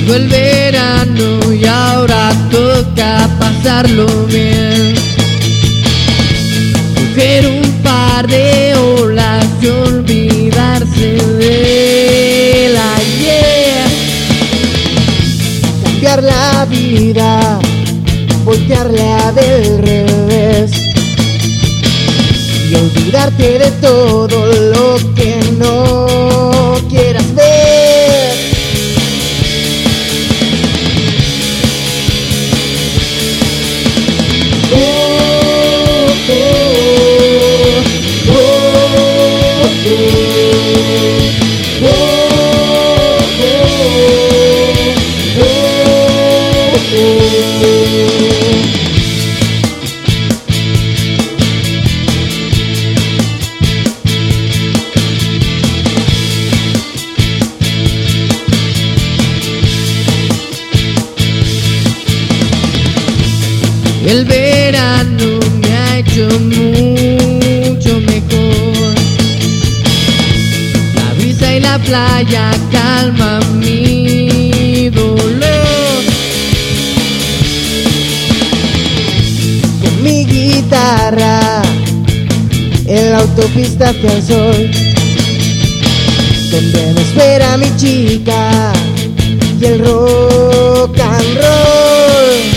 Llegó el verano y ahora toca pasarlo bien. Coger un par de olas y olvidarse del ayer. Cambiar la vida, voltearla del revés y olvidarte de todo lo que no quieras ver. Oh, oh, oh, oh, oh, El verano me ha hecho mucho mejor. La brisa y la playa calman mi dolor. Con mi guitarra en la autopista hacia el sol, donde me espera mi chica y el rock and roll.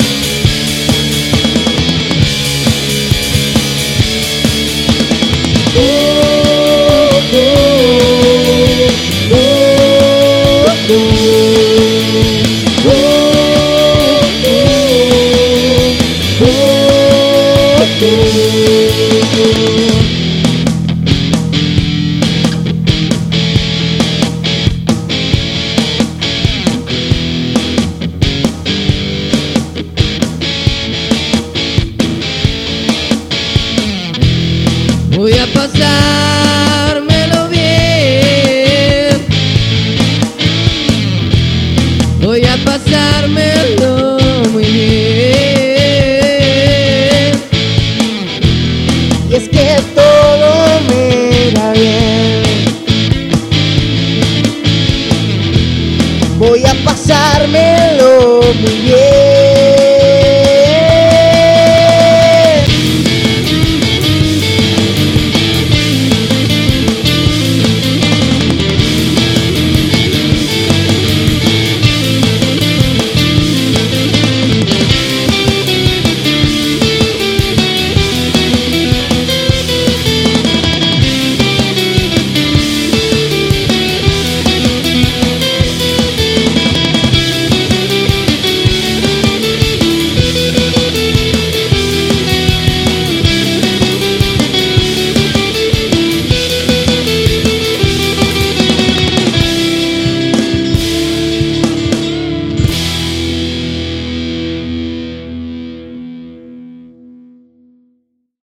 Voy a pasármelo bien. Voy a pasármelo muy bien. Y es que